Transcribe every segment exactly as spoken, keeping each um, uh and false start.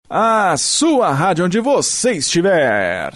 A sua rádio onde você estiver.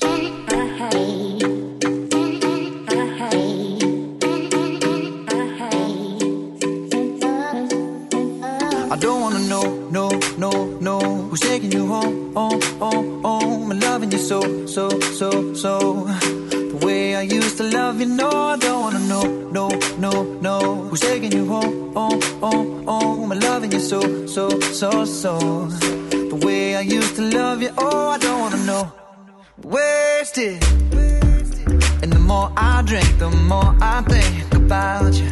I don't wanna know, no, no, no, who's taking you home, home, home, home, and loving you so, so, so, so, the way I used to love you. No, I don't wanna know, no, no, no, who's taking you home, home, home, home, and loving you so, so, so, so, the way I used to love you. Oh, I don't wanna know. Wasted, and the more I drink, the more I think about you.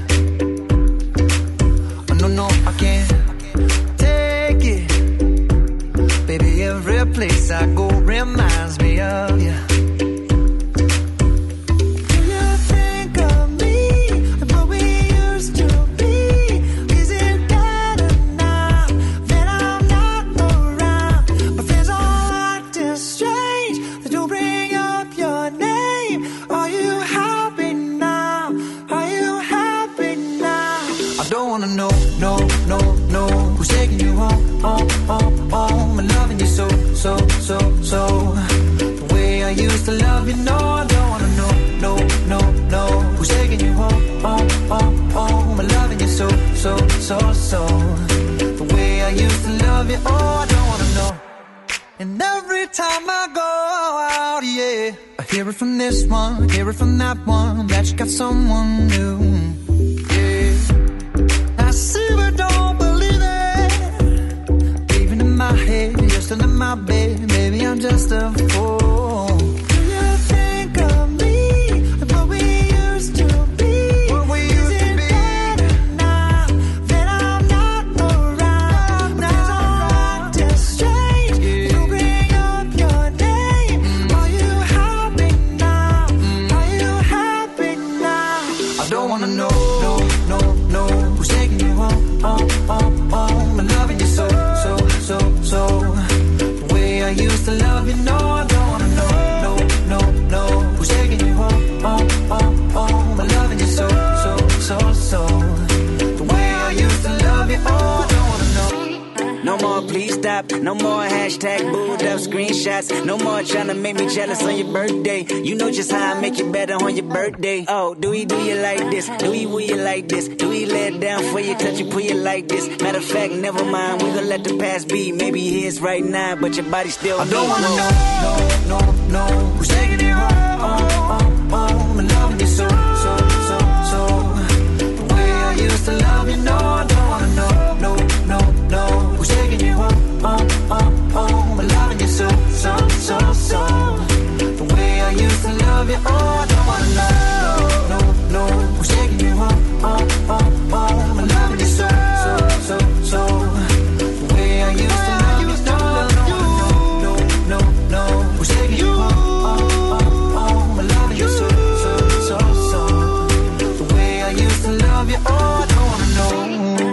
Oh, no, no, I can't take it. Baby, every place I go reminds me of you. So, so, so, the way I used to love you. No, I don't wanna know, no, no, no, who's taking you home, home, home, home, I'm loving you so, so, so, so, the way I used to love you. Oh, I don't wanna know. And every time I go out, yeah, I hear it from this one, hear it from that one, that you got someone new. Yeah, I see but don't believe it. Even in my head, you're still in my bed, baby, I'm just a fool. Do you think of me, like what we used to be? What we used Is to it be? Better now that I'm not around? Now I'm acting strange. Yeah. You bring up your name. Mm. Are you happy now? Mm. Are you happy now? I don't wanna know, no, no, no, who's taking you home, home, home, home, and loving you so, so, so, so. I used to love you, no, I don't wanna know, no, no, no, who's taking you home, home, home, home, I'm loving you so, so, so, so, the way I used to love you. Oh, I don't wanna know. No more please stop, no more hashtag booed up screenshots, no more trying to make me jealous on your birthday. You know just how I make you better on your birthday. Oh, do we do you like this? Do we will you like this? Do we let it down for you, touch you, pull you like this? Matter of fact, never mind, we gon' let the past be. Maybe here's right now, but your body still I don't me. wanna know, no, no, no, who's taking you home, home, home, I'm loving you so, so, so, so, the way I used to love you. No, I don't wanna know, no, no, no, who's taking you home, home, home, home, I'm loving you so, so, so, so, the way I used to love you. Oh, I don't wanna know, no, no, who's taking you home, home, home, home, I'm loving you so, so, so, so, the way I used to love you. No, no, no, no, who's taking you home, home, home, I'm loving you so, so, so, so, the way I used to love you. Oh, I don't wanna know.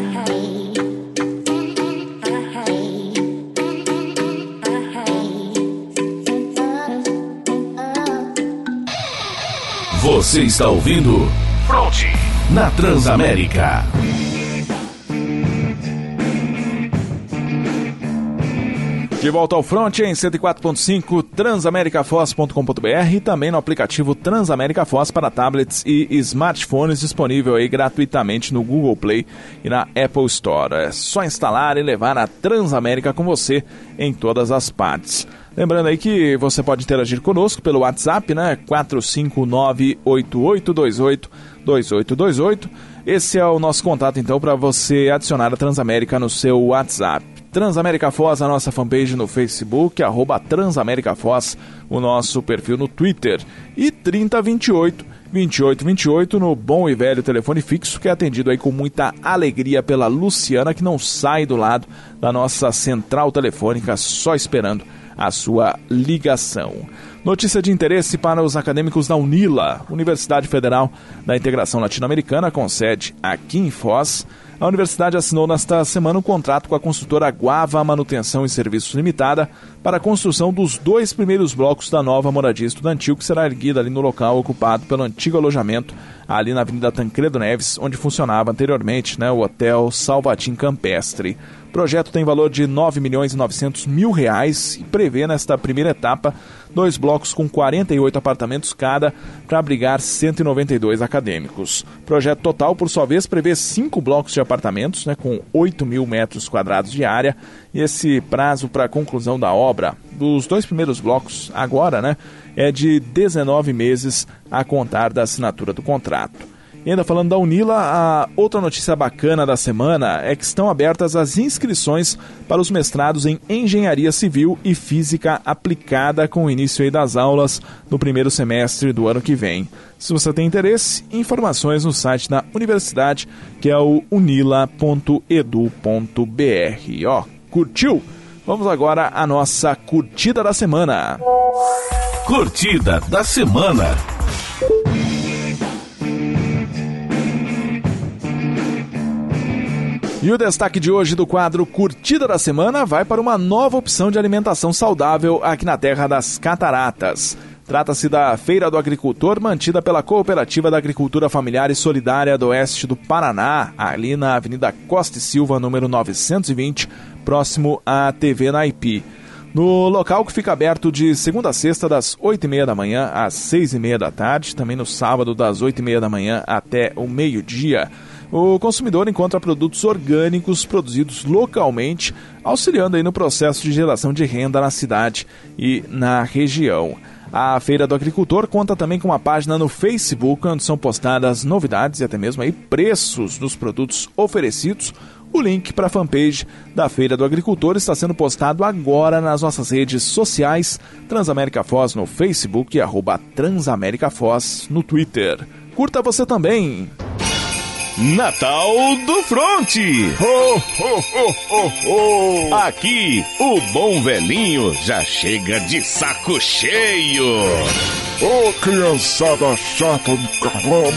Você está ouvindo Fronte na Transamérica. De volta ao Front em cento e quatro ponto cinco, transamerica foz ponto com ponto b r e também no aplicativo Transamérica Foz para tablets e smartphones, disponível aí gratuitamente no Google Play e na Apple Store. É só instalar e levar a Transamérica com você em todas as partes. Lembrando aí que você pode interagir conosco pelo WhatsApp, né? quatro cinco nove, oito oito dois oito, dois oito dois oito. Esse é o nosso contato, então, para você adicionar a Transamérica no seu WhatsApp. Transamérica Foz, a nossa fanpage no Facebook, arroba Transamérica Foz, o nosso perfil no Twitter. E trinta vinte e oito, vinte e oito vinte e oito no bom e velho telefone fixo, que é atendido aí com muita alegria pela Luciana, que não sai do lado da nossa central telefônica, só esperando a sua ligação. Notícia de interesse para os acadêmicos da UNILA, Universidade Federal da Integração Latino-Americana, com sede aqui em Foz. A universidade assinou nesta semana um contrato com a construtora Guava Manutenção e Serviços Limitada para a construção dos dois primeiros blocos da nova moradia estudantil, que será erguida ali no local ocupado pelo antigo alojamento ali na Avenida Tancredo Neves, onde funcionava anteriormente, né, o Hotel Salvatim Campestre. projeto tem valor de nove milhões e novecentos mil reais e prevê nesta primeira etapa dois blocos com quarenta e oito apartamentos cada para abrigar cento e noventa e dois acadêmicos. O projeto total, por sua vez, prevê cinco blocos de apartamentos, né, com oito mil metros quadrados de área, e esse prazo para a conclusão da obra dos dois primeiros blocos agora, né, é de dezenove meses a contar da assinatura do contrato. E ainda falando da Unila, a outra notícia bacana da semana é que estão abertas as inscrições para os mestrados em Engenharia Civil e Física Aplicada, com o início aí das aulas no primeiro semestre do ano que vem. Se você tem interesse, informações no site da universidade, que é o unila ponto edu ponto br. Ó, curtiu? Vamos agora à nossa curtida da semana. Curtida da semana. E o destaque de hoje do quadro Curtida da Semana vai para uma nova opção de alimentação saudável aqui na Terra das Cataratas. Trata-se da Feira do Agricultor, mantida pela Cooperativa da Agricultura Familiar e Solidária do Oeste do Paraná, ali na Avenida Costa e Silva, número novecentos e vinte, próximo à T V Naipi. No local, que fica aberto de segunda a sexta, das oito e meia da manhã às seis e meia da tarde, também no sábado, das oito e meia da manhã até o meio-dia. O consumidor encontra produtos orgânicos produzidos localmente, auxiliando aí no processo de geração de renda na cidade e na região. A Feira do Agricultor conta também com uma página no Facebook, onde são postadas novidades e até mesmo aí preços dos produtos oferecidos. O link para a fanpage da Feira do Agricultor está sendo postado agora nas nossas redes sociais, Transamérica Foz no Facebook e arroba Transamérica Foz no Twitter. Curta você também! Natal do Fronte. Ho, ho, ho, ho, ho. Aqui, o bom velhinho já chega de saco cheio. Ô, criançada chata do caramba.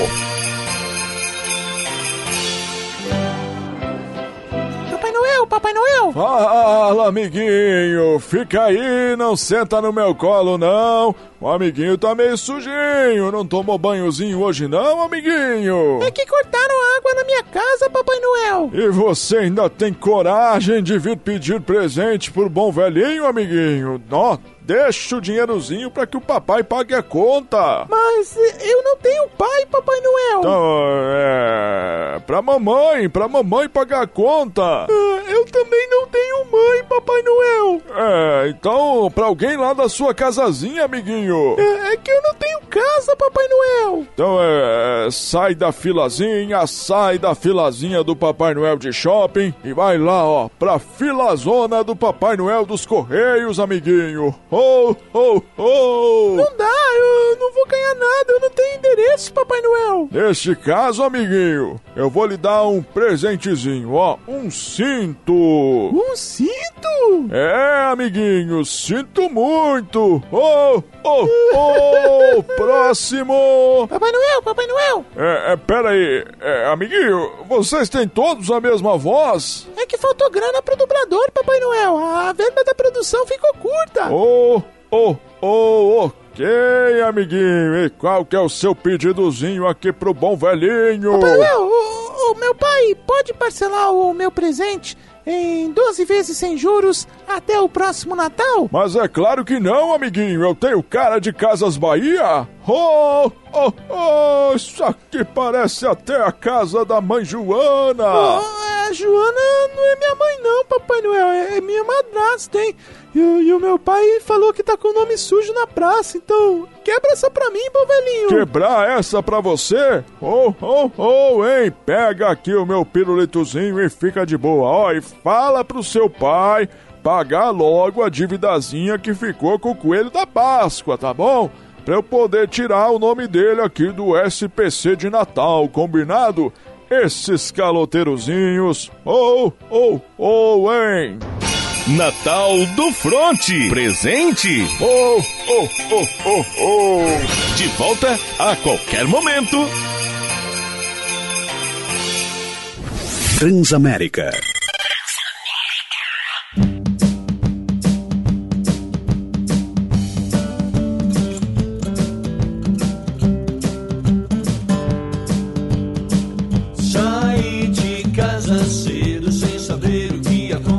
Papai Noel, Papai Noel. Fala, amiguinho. Fica aí, não senta no meu colo, não. O amiguinho tá meio sujinho. Não tomou banhozinho hoje, não, amiguinho? É que cortaram água na minha casa, Papai Noel. E você ainda tem coragem de vir pedir presente pro bom velhinho, amiguinho? Ó, deixa o dinheirozinho pra que o papai pague a conta. Mas eu não tenho pai, Papai Noel. Então, é... pra mamãe, pra mamãe pagar a conta. Ah, eu também não tenho mãe, Papai Noel. É, então, pra alguém lá da sua casazinha, amiguinho. É, é que eu não tenho casa, Papai Noel. Então, é... sai da filazinha, sai da filazinha do Papai Noel de shopping e vai lá, ó, pra filazona do Papai Noel dos Correios, amiguinho. Oh, oh, oh! Não dá, eu não vou ganhar nada, eu não tenho endereço, Papai Noel. Neste caso, amiguinho, eu vou lhe dar um presentezinho, ó, um cinto. Um cinto? É, amiguinho, sinto muito. Oh, oh, oh, próximo. Papai Noel, Papai Noel. É, é pera aí, é, amiguinho, vocês têm todos a mesma voz? É que faltou grana pro dublador, Papai Noel, a verba da produção ficou curta. Oh, oh, oh, ok, amiguinho. E qual que é o seu pedidozinho aqui pro bom velhinho? Papai Noel, o, o meu pai pode parcelar o meu presente em doze vezes sem juros até o próximo Natal? Mas é claro que não, amiguinho. Eu tenho cara de Casas Bahia. Oh, oh, oh, isso aqui parece até a casa da mãe Joana. Oh, a Joana não é minha mãe não, Papai Noel, é minha madrasta, hein? E, e o meu pai falou que tá com o nome sujo na praça, então quebra essa pra mim, bom velhinho. Quebrar essa pra você? Oh, oh, oh, hein? Pega aqui o meu pirulitozinho e fica de boa, ó, e fala pro seu pai pagar logo a dividazinha que ficou com o coelho da Páscoa, tá bom? Pra eu poder tirar o nome dele aqui do S P C de Natal, combinado? Esses caloteirozinhos, oh, oh, oh, hein? Natal do Fronte. Presente. Oh, oh, oh, oh, oh. De volta a qualquer momento. Transamérica. Saí de casa cedo sem saber o que aconteceu.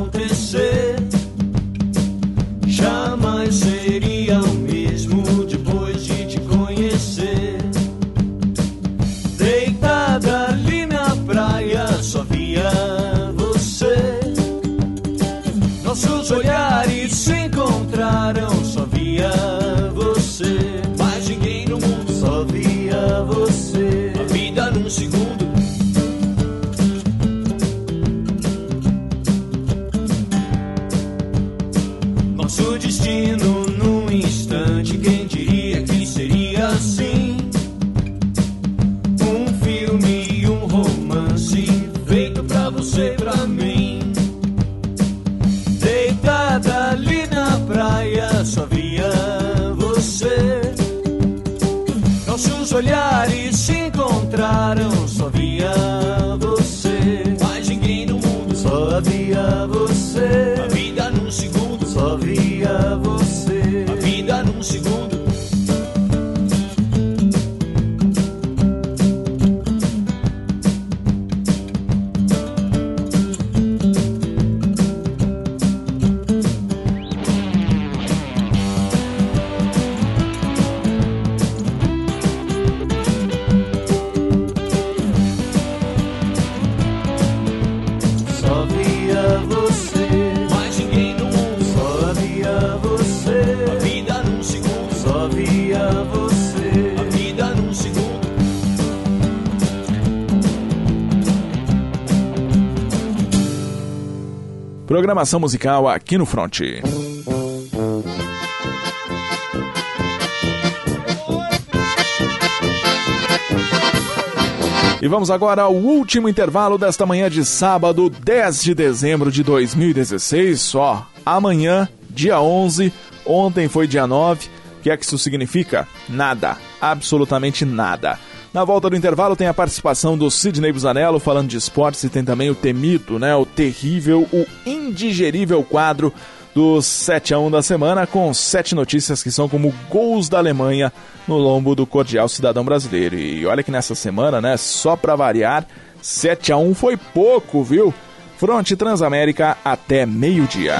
nosso destino num instante. Quem diria que seria assim? Um filme e um romance feito pra você e pra mim. Deitada ali na praia, só via você. Nossos olhares se encontraram, só via você. Mais ninguém no mundo, só havia você. A vida num segundo, só via você. A vida num segundo. Programação musical aqui no Front. E vamos agora ao último intervalo desta manhã de sábado, dez de dezembro de dois mil e dezesseis. Só amanhã, dia onze, ontem foi dia nove. O que é que isso significa? Nada, absolutamente nada. Na volta do intervalo tem a participação do Sidney Busanello falando de esportes e tem também o temido, né, o terrível, o indigerível quadro do sete a um da semana, com sete notícias que são como gols da Alemanha no lombo do cordial cidadão brasileiro. E olha que nessa semana, né, só pra variar, sete a um foi pouco, viu? Fronte Transamérica até meio-dia.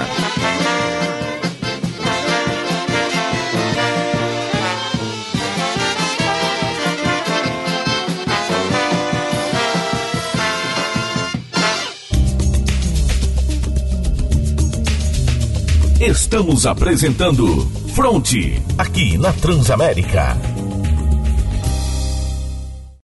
Estamos apresentando Fronte, aqui na Transamérica.